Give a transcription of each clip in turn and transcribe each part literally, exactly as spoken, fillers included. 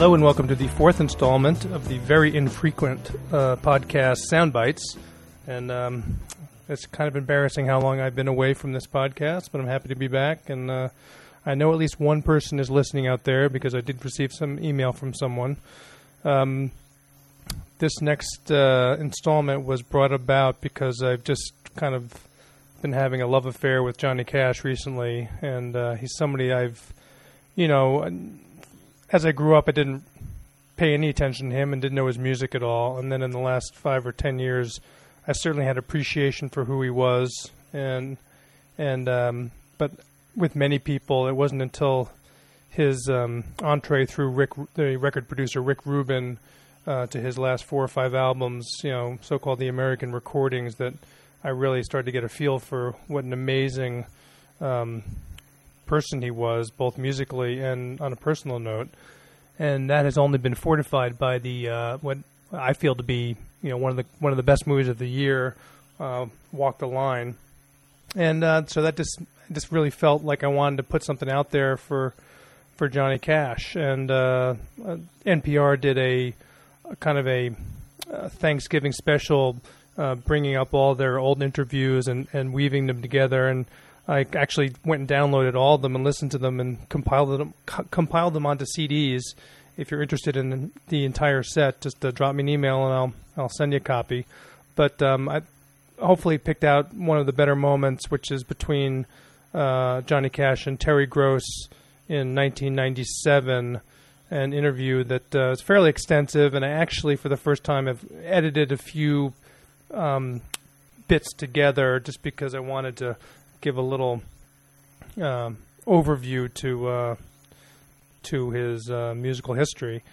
Hello and welcome to the fourth installment of the very infrequent uh, podcast Soundbites. And um, it's kind of embarrassing how long I've been away from this podcast, but I'm happy to be back. And uh, I know at least one person is listening out there because I did receive some email from someone. Um, this next uh, installment was brought about because I've just kind of been having a love affair with Johnny Cash recently. And uh, he's somebody I've, you know... As I grew up, I didn't pay any attention to him and didn't know his music at all. And then in the last five or ten years, I certainly had appreciation for who he was. And and um, but with many people, it wasn't until his um, entree through Rick, the record producer Rick Rubin, uh, to his last four or five albums, you know, so-called the American recordings, that I really started to get a feel for what an amazing Um, person he was, both musically and on a personal note, and that has only been fortified by the uh, what I feel to be, you know, one of the one of the best movies of the year, uh, Walk the Line, and uh, so that just just really felt like I wanted to put something out there for for Johnny Cash, and uh, uh, N P R did a, a kind of a uh, Thanksgiving special, uh, bringing up all their old interviews and, and weaving them together, and I actually went and downloaded all of them and listened to them and compiled them co- compiled them onto C Ds. If you're interested in the entire set, just uh, drop me an email and I'll I'll send you a copy. But um, I hopefully picked out one of the better moments, which is between uh, Johnny Cash and Terry Gross in nineteen ninety-seven, an interview that uh, is fairly extensive, and I actually, for the first time, have edited a few um, bits together just because I wanted to give a little uh, overview to uh, to his uh, musical history,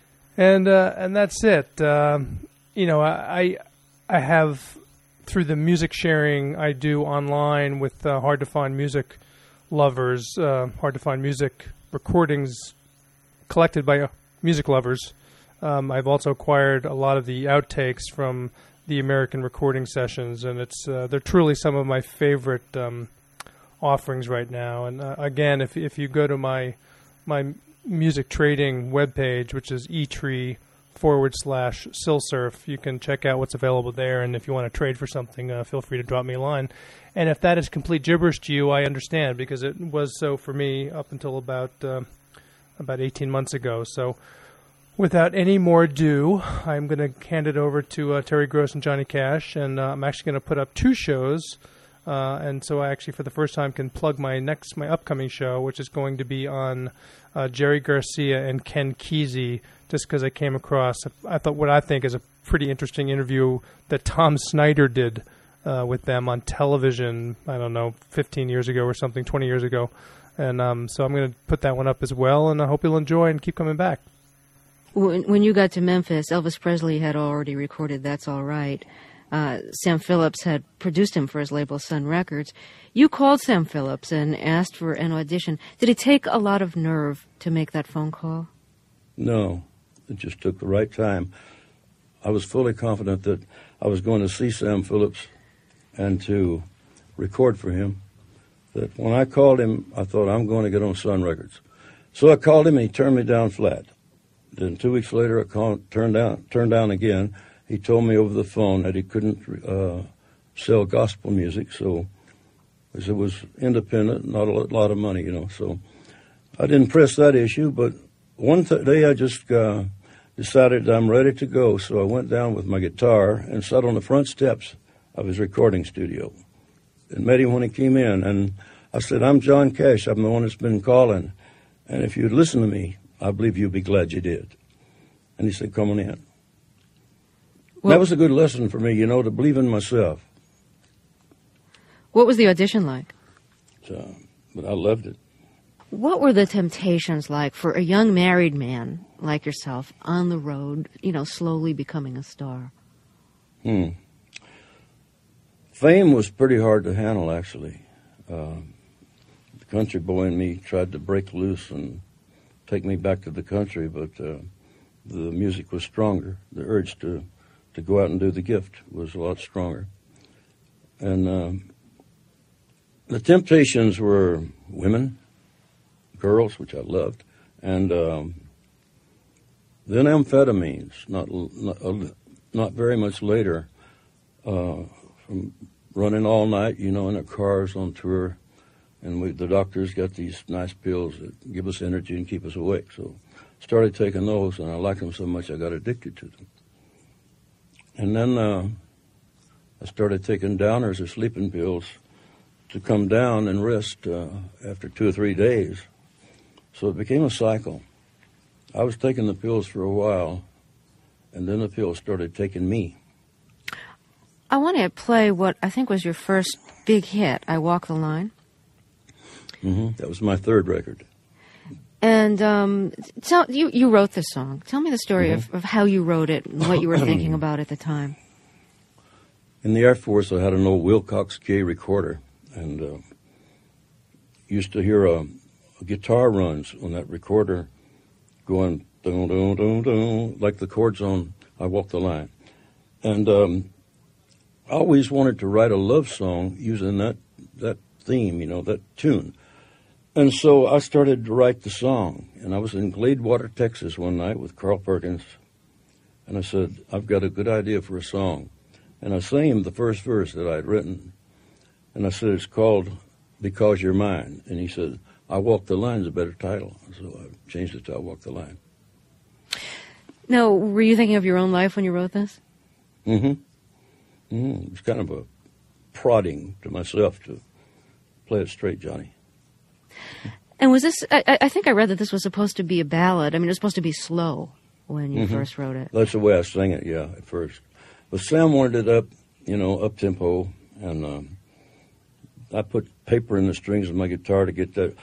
and uh, and that's it. Uh, you know, I I have, through the music sharing I do online with uh, hard to find music lovers, uh, hard to find music recordings collected by uh, music lovers. Um, I've also acquired a lot of the outtakes from the American recording sessions, and it's uh, they're truly some of my favorite um, offerings right now. And uh, again, if if you go to my my music trading webpage, which is eTree forward slash Silsurf, you can check out what's available there. And if you want to trade for something, uh, feel free to drop me a line. And if that is complete gibberish to you, I understand, because it was so for me up until about uh, about eighteen months ago. So, without any more ado, I'm going to hand it over to uh, Terry Gross and Johnny Cash, and uh, I'm actually going to put up two shows, uh, and so I actually, for the first time, can plug my next, my upcoming show, which is going to be on uh, Jerry Garcia and Ken Kesey, just because I came across, I thought what I think is a pretty interesting interview that Tom Snyder did uh, with them on television, I don't know, fifteen years ago or something, twenty years ago, and um, so I'm going to put that one up as well, and I hope you'll enjoy and keep coming back. When, when you got to Memphis, Elvis Presley had already recorded That's All Right. Uh, Sam Phillips had produced him for his label Sun Records. You called Sam Phillips and asked for an audition. Did it take a lot of nerve to make that phone call? No, it just took the right time. I was fully confident that I was going to see Sam Phillips and to record for him. That when I called him, I thought, I'm going to get on Sun Records. So I called him and he turned me down flat. Then two weeks later, I called, turned down, turned down again. He told me over the phone that he couldn't uh, sell gospel music, so because it was independent, not a lot of money, you know. So I didn't press that issue, but one th- day I just uh, decided I'm ready to go. So I went down with my guitar and sat on the front steps of his recording studio and met him when he came in. And I said, I'm John Cash. I'm the one that's been calling. And if you'd listen to me, I believe you'll be glad you did. And he said, come on in. Well, that was a good lesson for me, you know, to believe in myself. What was the audition like? So, but I loved it. What were the temptations like for a young married man like yourself on the road, you know, slowly becoming a star? Hmm. Fame was pretty hard to handle, actually. Uh, the country boy in me tried to break loose and take me back to the country, but uh, the music was stronger. The urge to, to go out and do the gift was a lot stronger. And uh, the temptations were women, girls, which I loved, and um, Then amphetamines, not not, not very much later, uh, from running all night, you know, in our cars on tour, and we, the doctors got these nice pills that give us energy and keep us awake. So started taking those, and I liked them so much I got addicted to them. And then uh, I started taking downers or sleeping pills to come down and rest uh, after two or three days. So it became a cycle. I was taking the pills for a while, and then the pills started taking me. I want to play what I think was your first big hit, I Walk the Line. Mm-hmm. That was my third record. And um, tell you you wrote this song. Tell me the story mm-hmm. of, of how you wrote it and what you were thinking about at the time. In the Air Force, I had an old Wilcox K recorder, and uh, used to hear a, a guitar runs on that recorder going dun dun dun dun, like the chords on I Walk the Line. And um, I always wanted to write a love song using that, that theme, you know, that tune. And so I started to write the song. And I was in Gladewater, Texas one night with Carl Perkins. And I said, I've got a good idea for a song. And I sang him the first verse that I had written. And I said, it's called Because You're Mine. And he said, I Walk the Line's a better title. So I changed it to I Walk the Line. Now, were you thinking of your own life when you wrote this? Mm-hmm. Mm-hmm. It was kind of a prodding to myself to play it straight, Johnny. And was this, I, I think I read that this was supposed to be a ballad. I mean, it was supposed to be slow when you mm-hmm. first wrote it. That's the way I sang it, yeah, at first. But Sam wanted it up, you know, up-tempo, and um, I put paper in the strings of my guitar to get that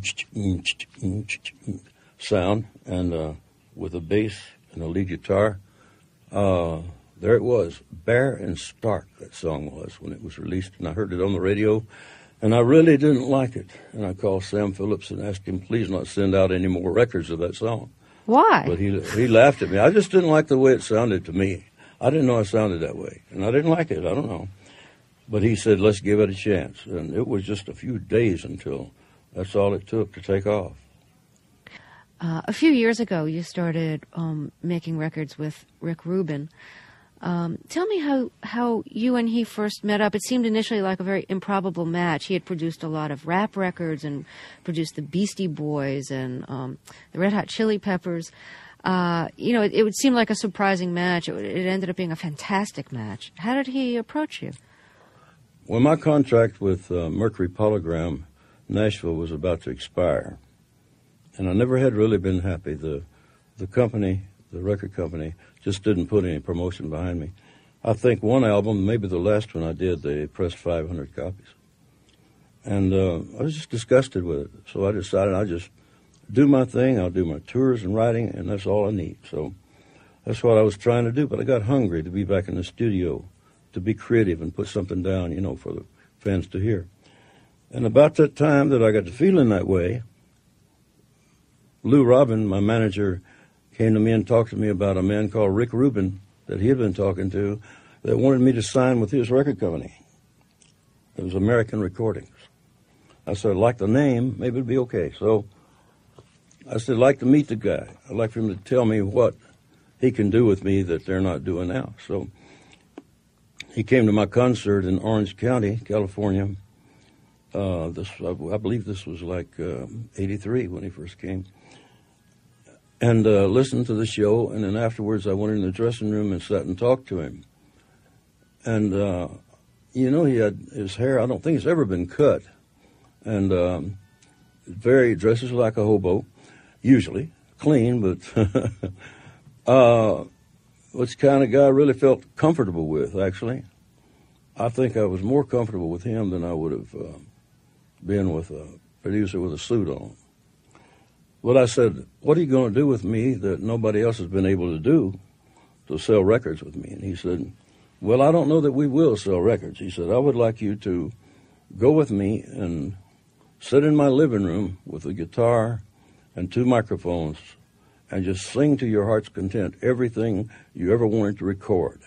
sound, and uh, with a bass and a lead guitar, uh, there it was, bare and stark, that song was, when it was released, and I heard it on the radio, and I really didn't like it. And I called Sam Phillips and asked him, please not send out any more records of that song. Why? But he he laughed at me. I just didn't like the way it sounded to me. I didn't know I sounded that way, and I didn't like it. I don't know. But he said, let's give it a chance. And it was just a few days until that's all it took to take off. Uh, a few years ago, you started um, making records with Rick Rubin. Um, tell me how, how you and he first met up. It seemed initially like a very improbable match. He had produced a lot of rap records and produced the Beastie Boys and um, the Red Hot Chili Peppers. Uh, you know, it, it would seem like a surprising match. It, it ended up being a fantastic match. How did he approach you? Well, my contract with uh, Mercury Polygram Nashville was about to expire, and I never had really been happy. The the company, the record company, just didn't put any promotion behind me. I think one album, maybe the last one I did, they pressed five hundred copies. And uh, I was just disgusted with it. So I decided I'd just do my thing. I'll do my tours and writing, and that's all I need. So that's what I was trying to do. But I got hungry to be back in the studio, to be creative and put something down, you know, for the fans to hear. And about that time that I got to feeling that way, Lou Robin, my manager, came to me and talked to me about a man called Rick Rubin that he had been talking to that wanted me to sign with his record company. It was American Recordings. I said, I like the name, maybe it'd be okay. So I said, I'd like to meet the guy. I'd like for him to tell me what he can do with me that they're not doing now. So he came to my concert in Orange County, California. Uh, this, I, I believe this was like uh, eighty-three when he first came. And uh, listened to the show, and then afterwards I went in the dressing room and sat and talked to him. And, uh, you know, he had his hair, I don't think it's ever been cut. And um, very, dresses like a hobo, usually. Clean, but uh, which kind of guy I really felt comfortable with, actually. I think I was more comfortable with him than I would have uh, been with a producer with a suit on. Well, I said, what are you going to do with me that nobody else has been able to do to sell records with me? And he said, well, I don't know that we will sell records. He said, I would like you to go with me and sit in my living room with a guitar and two microphones and just sing to your heart's content everything you ever wanted to record.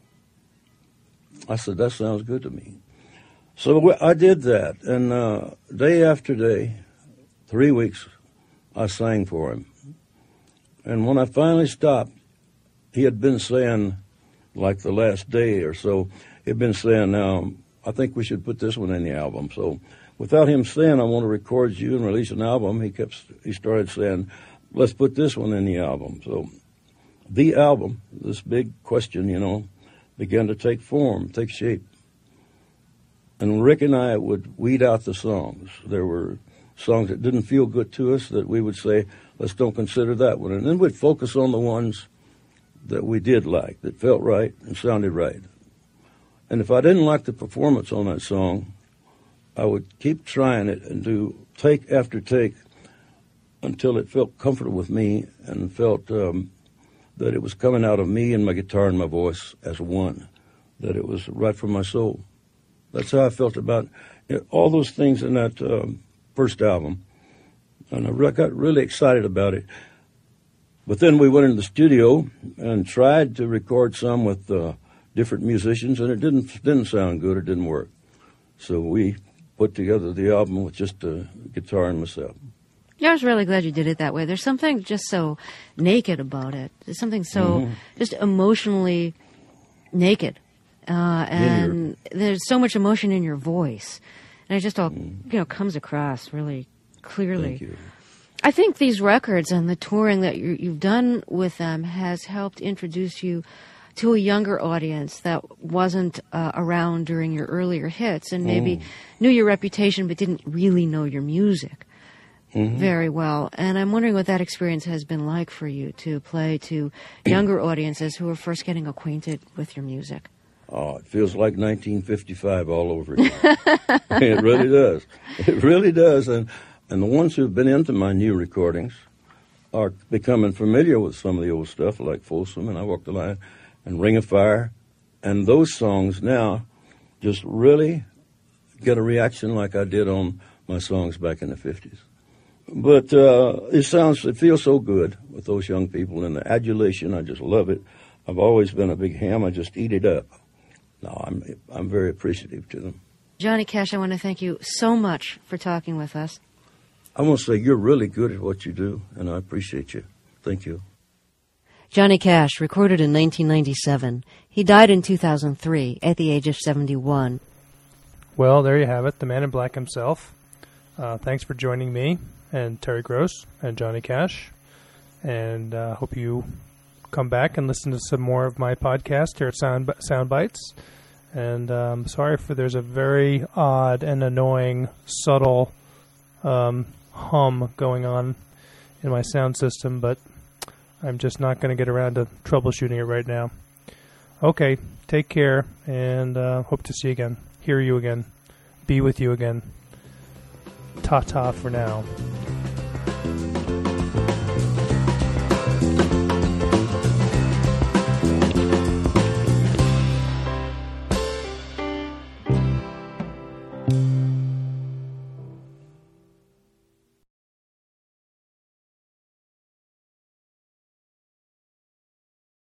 I said, that sounds good to me. So I did that, and uh, day after day, three weeks, I sang for him. And when I finally stopped, he had been saying, like the last day or so, he had been saying, now, I think we should put this one in the album. So without him saying, I want to record you and release an album, he kept, he started saying, let's put this one in the album. So the album, this big question, you know, began to take form, take shape. And Rick and I would weed out the songs. There were songs that didn't feel good to us that we would say, let's don't consider that one. And then we'd focus on the ones that we did like, that felt right and sounded right. And if I didn't like the performance on that song, I would keep trying it and do take after take until it felt comfortable with me and felt um, that it was coming out of me and my guitar and my voice as one, that it was right from my soul. That's how I felt about you know, all those things in that um, first album. And I re- got really excited about it. But then we went into the studio and tried to record some with uh, different musicians, and it didn't didn't sound good. It didn't work. So we put together the album with just a guitar and myself. Yeah, I was really glad you did it that way. There's something just so naked about it. There's something so mm-hmm. just emotionally naked. Uh, and there's so much emotion in your voice. And it just all, mm. you know, comes across really clearly. Thank you. I think these records and the touring that you, you've done with them has helped introduce you to a younger audience that wasn't uh, around during your earlier hits and maybe mm. knew your reputation but didn't really know your music mm-hmm. very well. And I'm wondering what that experience has been like for you to play to younger audiences who are first getting acquainted with your music. Oh, it feels like nineteen fifty-five all over again. It really does. It really does. And and the ones who've been into my new recordings are becoming familiar with some of the old stuff, like Folsom and I Walk the Line and Ring of Fire. And those songs now just really get a reaction like I did on my songs back in the fifties. But uh, it sounds, it feels so good with those young people. And the adulation, I just love it. I've always been a big ham. I just eat it up. No, I'm I'm very appreciative to them. Johnny Cash, I want to thank you so much for talking with us. I want to say you're really good at what you do, and I appreciate you. Thank you. Johnny Cash, recorded in nineteen ninety-seven. He died in two thousand three at the age of seventy-one. Well, there you have it, the man in black himself. Uh, thanks for joining me and Terry Gross and Johnny Cash, and uh, hope you come back and listen to some more of my podcast here at Sound Sound Bites. And um, sorry for there's a very odd and annoying, subtle um, hum going on in my sound system, but I'm just not going to get around to troubleshooting it right now. Okay, take care, and uh, hope to see you again, hear you again, be with you again. Ta-ta for now.